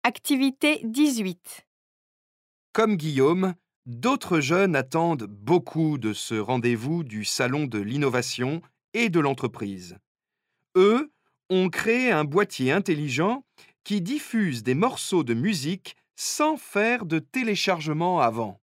Activité 18. Comme Guillaume, d'autres jeunes attendent beaucoup de ce rendez-vous du Salon de l'innovation et de l'entreprise. Eux ont créé un boîtier intelligent qui diffuse des morceaux de musique sans faire de téléchargement avant.